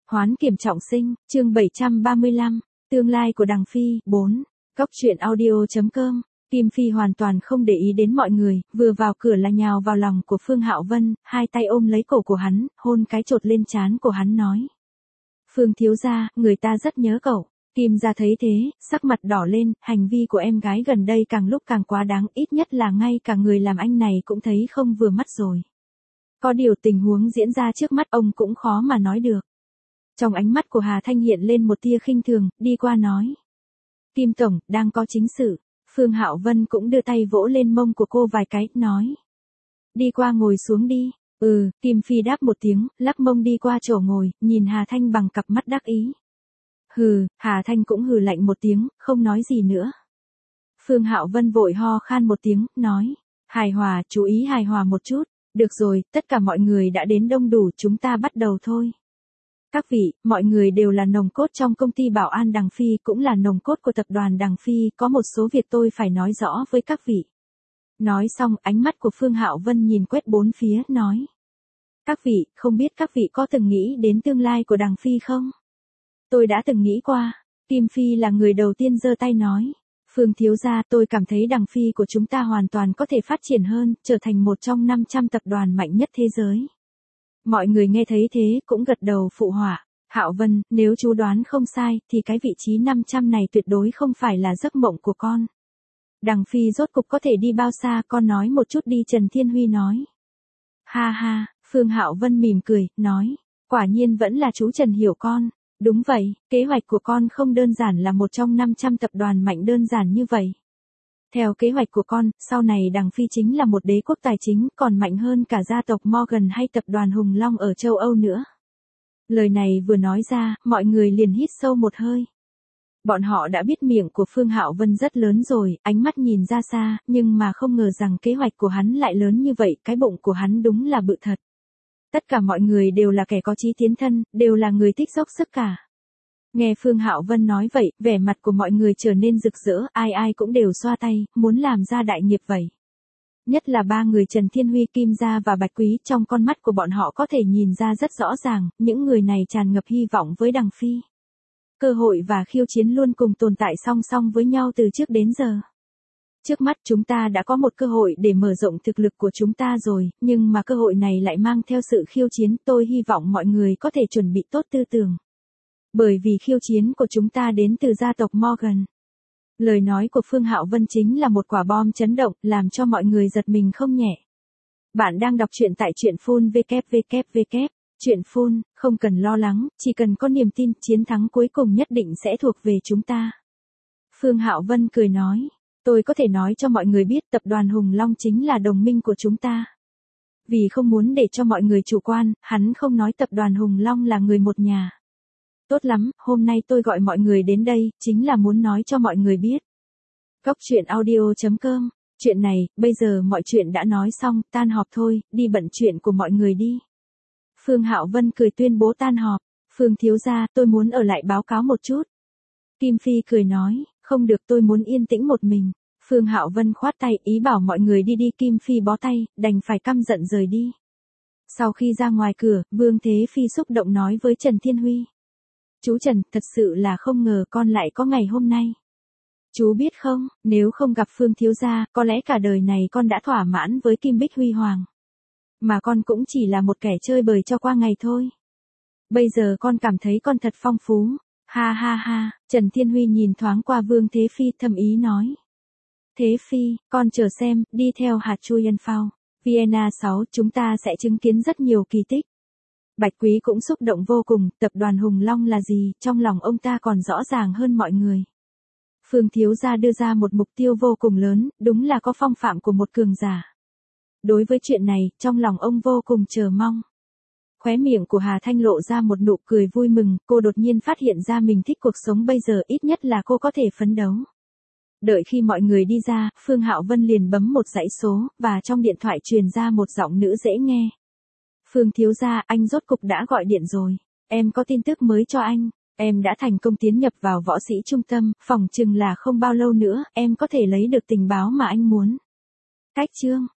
Hoán kiểm trọng sinh, chương 735, tương lai của Đằng Phi, 4, Cóc truyện audio.com. Kim Phi hoàn toàn không để ý đến mọi người, vừa vào cửa là nhào vào lòng của Phương Hạo Vân, hai tay ôm lấy cổ của hắn, hôn cái chột lên trán của hắn nói. Phương thiếu gia, người ta rất nhớ cậu. Kim gia thấy thế, sắc mặt đỏ lên, hành vi của em gái gần đây càng lúc càng quá đáng, ít nhất là ngay cả người làm anh này cũng thấy không vừa mắt rồi. Có điều tình huống diễn ra trước mắt ông cũng khó mà nói được. Trong ánh mắt của Hà Thanh hiện lên một tia khinh thường, đi qua nói. Kim tổng, đang có chính sự. Phương Hạo Vân cũng đưa tay vỗ lên mông của cô vài cái, nói. Đi qua ngồi xuống đi. Kim Phi đáp một tiếng, lắc mông đi qua chỗ ngồi, nhìn Hà Thanh bằng cặp mắt đắc ý. Hà Thanh cũng hừ lạnh một tiếng, không nói gì nữa. Phương Hạo Vân vội ho khan một tiếng, nói. Hài hòa, chú ý hài hòa một chút. Được rồi, tất cả mọi người đã đến đông đủ, chúng ta bắt đầu thôi. Các vị, mọi người đều là nòng cốt trong công ty bảo an Đằng Phi, cũng là nòng cốt của tập đoàn Đằng Phi, có một số việc tôi phải nói rõ với các vị. Nói xong, ánh mắt của Phương Hạo Vân nhìn quét bốn phía, nói. Các vị, không biết các vị có từng nghĩ đến tương lai của Đằng Phi không? Tôi đã từng nghĩ qua. Kim Phi là người đầu tiên giơ tay nói. Phương thiếu gia, tôi cảm thấy Đằng Phi của chúng ta hoàn toàn có thể phát triển hơn, trở thành một trong 500 tập đoàn mạnh nhất thế giới. Mọi người nghe thấy thế cũng gật đầu phụ họa. Hạo Vân, nếu chú đoán không sai, thì cái vị trí 500 này tuyệt đối không phải là giấc mộng của con. Đằng Phi rốt cục có thể đi bao xa, con nói một chút đi, Trần Thiên Huy nói. Ha ha, Phương Hạo Vân mỉm cười, nói. Quả nhiên vẫn là chú Trần hiểu con. Đúng vậy, kế hoạch của con không đơn giản là một trong 500 tập đoàn mạnh đơn giản như vậy. Theo kế hoạch của con, sau này Đằng Phi chính là một đế quốc tài chính, còn mạnh hơn cả gia tộc Morgan hay tập đoàn Hùng Long ở châu Âu nữa. Lời này vừa nói ra, mọi người liền hít sâu một hơi. Bọn họ đã biết miệng của Phương Hạo Vân rất lớn rồi, ánh mắt nhìn ra xa, nhưng mà không ngờ rằng kế hoạch của hắn lại lớn như vậy, cái bụng của hắn đúng là bự thật. Tất cả mọi người đều là kẻ có chí tiến thân, đều là người thích dốc sức cả. Nghe Phương Hạo Vân nói vậy, vẻ mặt của mọi người trở nên rực rỡ, ai ai cũng đều xoa tay, muốn làm ra đại nghiệp vậy. Nhất là ba người Trần Thiên Huy, Kim Gia và Bạch Quý, trong con mắt của bọn họ có thể nhìn ra rất rõ ràng, những người này tràn ngập hy vọng với Đằng Phi. Cơ hội và khiêu chiến luôn cùng tồn tại song song với nhau từ trước đến giờ. Trước mắt chúng ta đã có một cơ hội để mở rộng thực lực của chúng ta rồi, nhưng mà cơ hội này lại mang theo sự khiêu chiến, tôi hy vọng mọi người có thể chuẩn bị tốt tư tưởng. Bởi vì khiêu chiến của chúng ta đến từ gia tộc Morgan. Lời nói của Phương Hạo Vân chính là một quả bom chấn động, làm cho mọi người giật mình không nhẹ. Bạn đang đọc truyện tại truyện Full www. Truyện Full, không cần lo lắng, chỉ cần có niềm tin, chiến thắng cuối cùng nhất định sẽ thuộc về chúng ta. Phương Hạo Vân cười nói, tôi có thể nói cho mọi người biết tập đoàn Hùng Long chính là đồng minh của chúng ta. Vì không muốn để cho mọi người chủ quan, hắn không nói tập đoàn Hùng Long là người một nhà. Tốt lắm, hôm nay tôi gọi mọi người đến đây, chính là muốn nói cho mọi người biết. Cóc truyện audio.com. Chuyện này, bây giờ mọi chuyện đã nói xong, tan họp thôi, đi bận chuyện của mọi người đi. Phương Hạo Vân cười tuyên bố tan họp. Phương thiếu gia, tôi muốn ở lại báo cáo một chút. Kim Phi cười nói, không được, tôi muốn yên tĩnh một mình. Phương Hạo Vân khoát tay, ý bảo mọi người đi đi. Kim Phi bó tay, đành phải căm giận rời đi. Sau khi ra ngoài cửa, Vương Thế Phi xúc động nói với Trần Thiên Huy. Chú Trần, thật sự là không ngờ con lại có ngày hôm nay. Chú biết không, nếu không gặp Phương thiếu gia, có lẽ cả đời này con đã thỏa mãn với Kim Bích Huy Hoàng. Mà con cũng chỉ là một kẻ chơi bời cho qua ngày thôi. Bây giờ con cảm thấy con thật phong phú. Ha ha ha, Trần Thiên Huy nhìn thoáng qua Vương Thế Phi, thầm ý nói. Thế Phi, con chờ xem, đi theo hạt chui Yên Phao, Vienna 6, chúng ta sẽ chứng kiến rất nhiều kỳ tích. Bạch Quý cũng xúc động vô cùng, tập đoàn Hùng Long là gì, trong lòng ông ta còn rõ ràng hơn mọi người. Phương thiếu gia đưa ra một mục tiêu vô cùng lớn, đúng là có phong phạm của một cường giả. Đối với chuyện này, trong lòng ông vô cùng chờ mong. Khóe miệng của Hà Thanh lộ ra một nụ cười vui mừng, cô đột nhiên phát hiện ra mình thích cuộc sống bây giờ, ít nhất là cô có thể phấn đấu. Đợi khi mọi người đi ra, Phương Hạo Vân liền bấm một dãy số, và trong điện thoại truyền ra một giọng nữ dễ nghe. Phương thiếu gia, anh rốt cục đã gọi điện rồi. Em có tin tức mới cho anh. Em đã thành công tiến nhập vào võ sĩ trung tâm, phỏng chừng là không bao lâu nữa, em có thể lấy được tình báo mà anh muốn. Cách chương.